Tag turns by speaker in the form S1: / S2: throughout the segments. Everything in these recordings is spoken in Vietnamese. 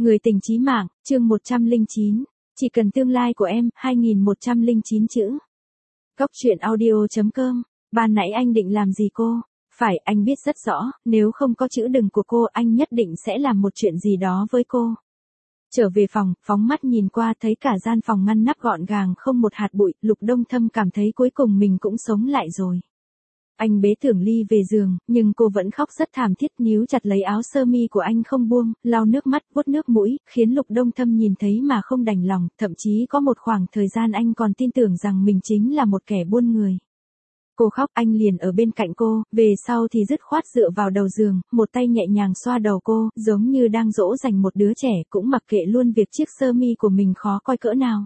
S1: Người tình chí mạng, chương 109. Chỉ cần tương lai của em, 2109 chữ. Góc truyện audio.com. Ban nãy anh định làm gì cô? Phải, anh biết rất rõ, nếu không có chữ đừng của cô, anh nhất định sẽ làm một chuyện gì đó với cô. Trở về phòng, phóng mắt nhìn qua thấy cả gian phòng ngăn nắp gọn gàng không một hạt bụi, Lục Đông Thâm cảm thấy cuối cùng mình cũng sống lại rồi. Anh bế Tưởng Ly về giường, nhưng cô vẫn khóc rất thảm thiết, níu chặt lấy áo sơ mi của anh không buông, lau nước mắt, vuốt nước mũi, khiến Lục Đông Thâm nhìn thấy mà không đành lòng, thậm chí có một khoảng thời gian anh còn tin tưởng rằng mình chính là một kẻ buôn người. Cô khóc, anh liền ở bên cạnh cô, về sau thì dứt khoát dựa vào đầu giường, một tay nhẹ nhàng xoa đầu cô, giống như đang dỗ dành một đứa trẻ, cũng mặc kệ luôn việc chiếc sơ mi của mình khó coi cỡ nào.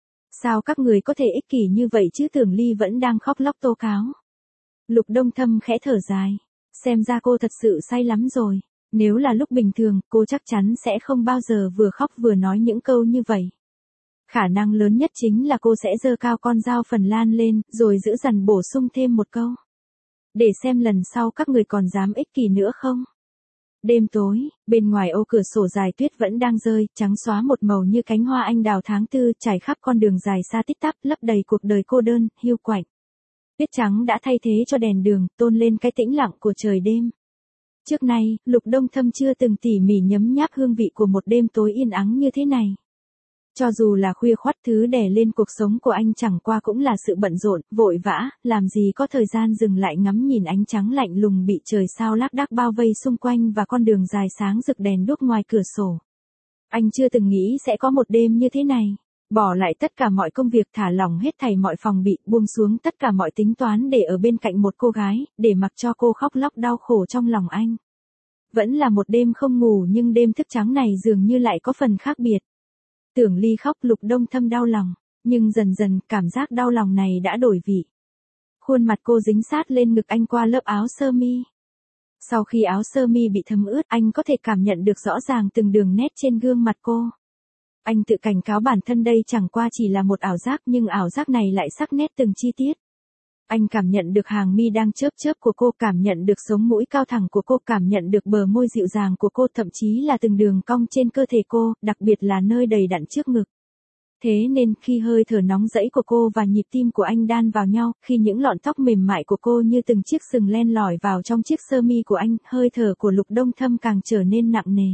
S1: Sao các người có thể ích kỷ như vậy chứ? Tưởng Ly vẫn đang khóc lóc tố cáo. Lục Đông Thâm khẽ thở dài. Xem ra cô thật sự say lắm rồi. Nếu là lúc bình thường, cô chắc chắn sẽ không bao giờ vừa khóc vừa nói những câu như vậy. Khả năng lớn nhất chính là cô sẽ giơ cao con dao Phần Lan lên, rồi giữ dằn bổ sung thêm một câu. Để xem lần sau các người còn dám ích kỷ nữa không? Đêm tối, bên ngoài ô cửa sổ dài tuyết vẫn đang rơi, trắng xóa một màu như cánh hoa anh đào tháng tư, trải khắp con đường dài xa tít tắp, lấp đầy cuộc đời cô đơn, hiu quạnh. Tuyết trắng đã thay thế cho đèn đường, tôn lên cái tĩnh lặng của trời đêm. Trước nay, Lục Đông Thâm chưa từng tỉ mỉ nhấm nháp hương vị của một đêm tối yên ắng như thế này. Cho dù là khuya khoắt, thứ đè lên cuộc sống của anh chẳng qua cũng là sự bận rộn, vội vã, làm gì có thời gian dừng lại ngắm nhìn ánh trắng lạnh lùng bị trời sao lác đác bao vây xung quanh và con đường dài sáng rực đèn đuốc ngoài cửa sổ. Anh chưa từng nghĩ sẽ có một đêm như thế này. Bỏ lại tất cả mọi công việc, thả lỏng hết thảy mọi phòng bị, buông xuống tất cả mọi tính toán để ở bên cạnh một cô gái, để mặc cho cô khóc lóc đau khổ trong lòng anh. Vẫn là một đêm không ngủ, nhưng đêm thức trắng này dường như lại có phần khác biệt. Tưởng Ly khóc, Lục Đông Thâm đau lòng, nhưng dần dần cảm giác đau lòng này đã đổi vị. Khuôn mặt cô dính sát lên ngực anh qua lớp áo sơ mi. Sau khi áo sơ mi bị thấm ướt, anh có thể cảm nhận được rõ ràng từng đường nét trên gương mặt cô. Anh tự cảnh cáo bản thân đây chẳng qua chỉ là một ảo giác, nhưng ảo giác này lại sắc nét từng chi tiết. Anh cảm nhận được hàng mi đang chớp chớp của cô, cảm nhận được sống mũi cao thẳng của cô, cảm nhận được bờ môi dịu dàng của cô, thậm chí là từng đường cong trên cơ thể cô, đặc biệt là nơi đầy đặn trước ngực. Thế nên khi hơi thở nóng rẫy của cô và nhịp tim của anh đan vào nhau, khi những lọn tóc mềm mại của cô như từng chiếc sừng len lỏi vào trong chiếc sơ mi của anh, hơi thở của Lục Đông Thâm càng trở nên nặng nề.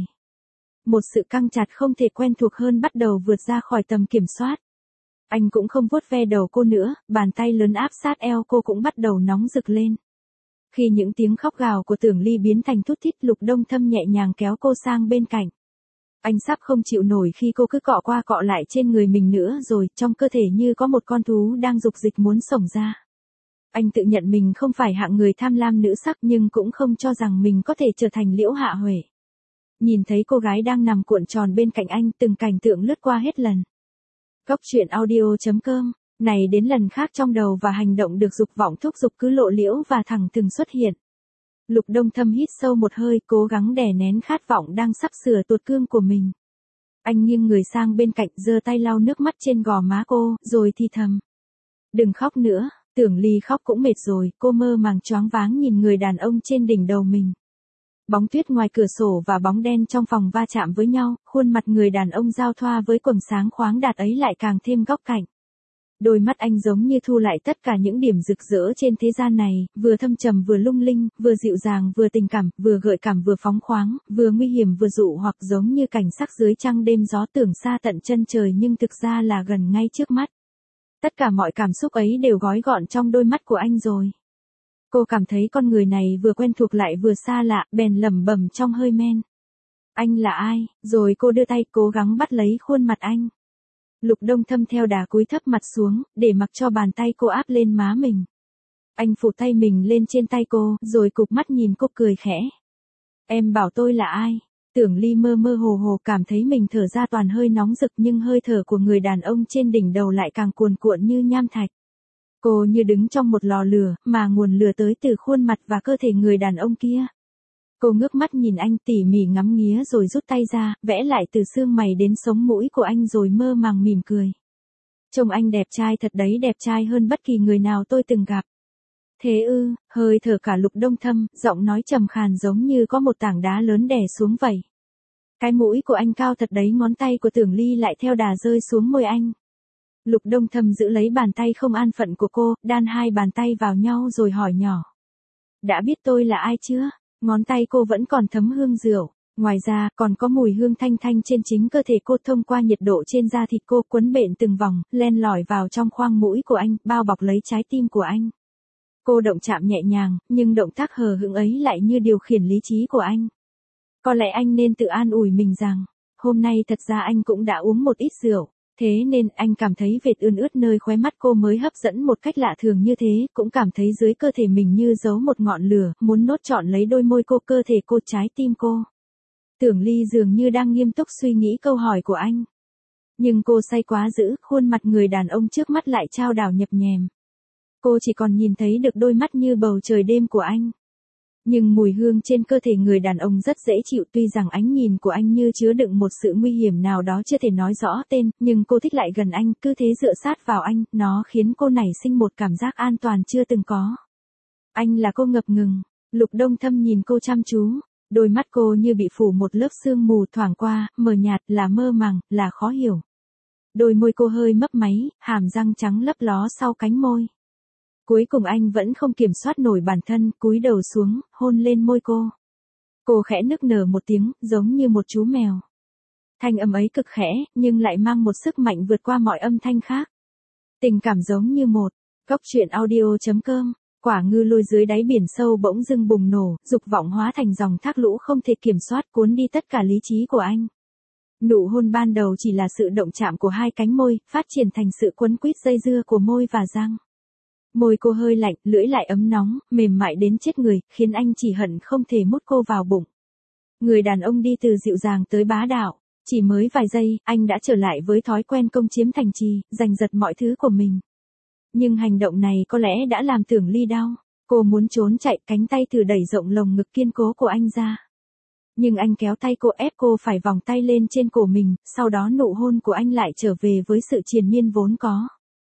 S1: Một sự căng chặt không thể quen thuộc hơn bắt đầu vượt ra khỏi tầm kiểm soát. Anh cũng không vuốt ve đầu cô nữa, bàn tay lớn áp sát eo cô cũng bắt đầu nóng rực lên. Khi những tiếng khóc gào của Tưởng Ly biến thành thút thít, Lục Đông Thâm nhẹ nhàng kéo cô sang bên cạnh. Anh sắp không chịu nổi khi cô cứ cọ qua cọ lại trên người mình nữa rồi, trong cơ thể như có một con thú đang dục dịch muốn xổng ra. Anh tự nhận mình không phải hạng người tham lam nữ sắc, nhưng cũng không cho rằng mình có thể trở thành Liễu Hạ Huệ. Nhìn thấy cô gái đang nằm cuộn tròn bên cạnh anh, từng cảnh tượng lướt qua hết lần. Góc truyện audio.com. Này đến lần khác trong đầu và hành động được dục vọng thúc giục cứ lộ liễu và thẳng thừng xuất hiện. Lục Đông Thâm hít sâu một hơi, cố gắng đè nén khát vọng đang sắp sửa tuột cương của mình. Anh nghiêng người sang bên cạnh, giơ tay lau nước mắt trên gò má cô, rồi thì thầm. Đừng khóc nữa. Tưởng Ly khóc cũng mệt rồi, cô mơ màng choáng váng nhìn người đàn ông trên đỉnh đầu mình. Bóng tuyết ngoài cửa sổ và bóng đen trong phòng va chạm với nhau, khuôn mặt người đàn ông giao thoa với quầng sáng khoáng đạt ấy lại càng thêm góc cạnh. Đôi mắt anh giống như thu lại tất cả những điểm rực rỡ trên thế gian này, vừa thâm trầm vừa lung linh, vừa dịu dàng vừa tình cảm, vừa gợi cảm vừa phóng khoáng, vừa nguy hiểm vừa dụ hoặc, giống như cảnh sắc dưới trăng đêm gió tưởng xa tận chân trời nhưng thực ra là gần ngay trước mắt. Tất cả mọi cảm xúc ấy đều gói gọn trong đôi mắt của anh rồi. Cô cảm thấy con người này vừa quen thuộc lại vừa xa lạ, bèn lẩm bẩm trong hơi men. Anh là ai? Rồi cô đưa tay cố gắng bắt lấy khuôn mặt anh. Lục Đông Thâm theo đà cúi thấp mặt xuống, để mặc cho bàn tay cô áp lên má mình. Anh phủ tay mình lên trên tay cô, rồi cụp mắt nhìn cô cười khẽ. Em bảo tôi là ai? Tưởng Ly mơ mơ hồ hồ cảm thấy mình thở ra toàn hơi nóng rực, nhưng hơi thở của người đàn ông trên đỉnh đầu lại càng cuồn cuộn như nham thạch. Cô như đứng trong một lò lửa, mà nguồn lửa tới từ khuôn mặt và cơ thể người đàn ông kia. Cô ngước mắt nhìn anh tỉ mỉ ngắm nghía rồi rút tay ra, vẽ lại từ xương mày đến sống mũi của anh rồi mơ màng mỉm cười. Trông anh đẹp trai thật đấy, đẹp trai hơn bất kỳ người nào tôi từng gặp. Thế ư? Hơi thở cả Lục Đông Thâm, giọng nói trầm khàn giống như có một tảng đá lớn đè xuống vậy. Cái mũi của anh cao thật đấy, ngón tay của Tưởng Ly lại theo đà rơi xuống môi anh. Lục Đông Thâm giữ lấy bàn tay không an phận của cô, đan hai bàn tay vào nhau rồi hỏi nhỏ. Đã biết tôi là ai chưa? Ngón tay cô vẫn còn thấm hương rượu. Ngoài ra, còn có mùi hương thanh thanh trên chính cơ thể cô, thông qua nhiệt độ trên da thịt cô quấn bện từng vòng, len lỏi vào trong khoang mũi của anh, bao bọc lấy trái tim của anh. Cô động chạm nhẹ nhàng, nhưng động tác hờ hững ấy lại như điều khiển lý trí của anh. Có lẽ anh nên tự an ủi mình rằng, hôm nay thật ra anh cũng đã uống một ít rượu. Thế nên anh cảm thấy vệt ươn ướt nơi khóe mắt cô mới hấp dẫn một cách lạ thường như thế, cũng cảm thấy dưới cơ thể mình như giấu một ngọn lửa, muốn nốt trọn lấy đôi môi cô, cơ thể cô, trái tim cô. Tưởng Ly dường như đang nghiêm túc suy nghĩ câu hỏi của anh. Nhưng cô say quá dữ, khuôn mặt người đàn ông trước mắt lại chao đảo nhập nhèm. Cô chỉ còn nhìn thấy được đôi mắt như bầu trời đêm của anh. Nhưng mùi hương trên cơ thể người đàn ông rất dễ chịu, tuy rằng ánh nhìn của anh như chứa đựng một sự nguy hiểm nào đó chưa thể nói rõ tên, nhưng cô thích lại gần anh, cứ thế dựa sát vào anh, nó khiến cô nảy sinh một cảm giác an toàn chưa từng có. Anh là cô ngập ngừng. Lục Đông Thâm nhìn cô chăm chú. Đôi mắt cô như bị phủ một lớp sương mù thoảng qua, mờ nhạt, là mơ màng, là khó hiểu. Đôi môi cô hơi mấp máy, hàm răng trắng lấp ló sau cánh môi. Cuối cùng anh vẫn không kiểm soát nổi bản thân, cúi đầu xuống, hôn lên môi cô. Cô khẽ nức nở một tiếng, giống như một chú mèo. Thanh âm ấy cực khẽ, nhưng lại mang một sức mạnh vượt qua mọi âm thanh khác. Tình cảm giống như một. Góc truyện audio.com. Quả ngư lôi dưới đáy biển sâu bỗng dưng bùng nổ, dục vọng hóa thành dòng thác lũ không thể kiểm soát, cuốn đi tất cả lý trí của anh. Nụ hôn ban đầu chỉ là sự động chạm của hai cánh môi, phát triển thành sự quấn quýt dây dưa của môi và răng. Môi cô hơi lạnh, lưỡi lại ấm nóng, mềm mại đến chết người, khiến anh chỉ hận không thể mút cô vào bụng. Người đàn ông đi từ dịu dàng tới bá đạo. Chỉ mới vài giây, anh đã trở lại với thói quen công chiếm thành trì, giành giật mọi thứ của mình. Nhưng hành động này có lẽ đã làm Tưởng Ly đau. Cô muốn trốn chạy, cánh tay thử đẩy rộng lồng ngực kiên cố của anh ra. Nhưng anh kéo tay cô, ép cô phải vòng tay lên trên cổ mình, sau đó nụ hôn của anh lại trở về với sự triền miên vốn có.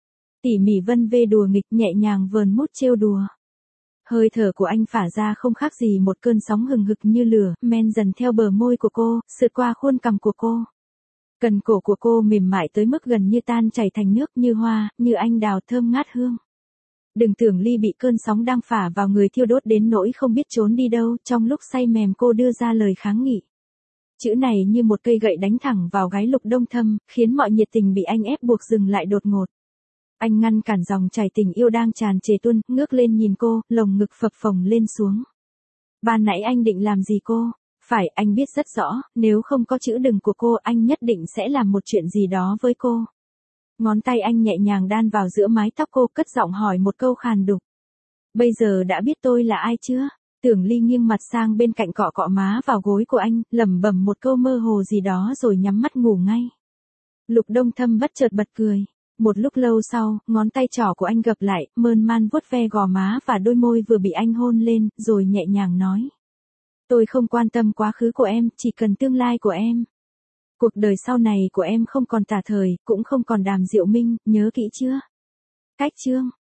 S1: Tỉ mỉ vân vê đùa nghịch, nhẹ nhàng vờn mút trêu đùa. Hơi thở của anh phả ra không khác gì một cơn sóng hừng hực như lửa, men dần theo bờ môi của cô, sượt qua khuôn cằm của cô. Cần cổ của cô mềm mại tới mức gần như tan chảy thành nước, như hoa, như anh đào thơm ngát hương. Đừng Tưởng Ly bị cơn sóng đang phả vào người thiêu đốt đến nỗi không biết trốn đi đâu, trong lúc say mềm cô đưa ra lời kháng nghị. Chữ này như một cây gậy đánh thẳng vào gáy Lục Đông Thâm, khiến mọi nhiệt tình bị anh ép buộc dừng lại đột ngột. Anh ngăn cản dòng chảy tình yêu đang tràn trề tuôn, ngước lên nhìn cô, lồng ngực phập phồng lên xuống. Ban nãy anh định làm gì cô? Phải, anh biết rất rõ, nếu không có chữ đừng của cô, anh nhất định sẽ làm một chuyện gì đó với cô. Ngón tay anh nhẹ nhàng đan vào giữa mái tóc cô, cất giọng hỏi một câu khàn đục. Bây giờ đã biết tôi là ai chưa? Tưởng Ly nghiêng mặt sang bên cạnh, cọ cọ má vào gối của anh, lẩm bẩm một câu mơ hồ gì đó rồi nhắm mắt ngủ ngay. Lục Đông Thâm bất chợt bật cười. Một lúc lâu sau, ngón tay trỏ của anh gập lại, mơn man vuốt ve gò má và đôi môi vừa bị anh hôn lên, rồi nhẹ nhàng nói. Tôi không quan tâm quá khứ của em, chỉ cần tương lai của em. Cuộc đời sau này của em không còn Tả Thời, cũng không còn Đàm Diệu Minh, nhớ kỹ chưa? Cách chương.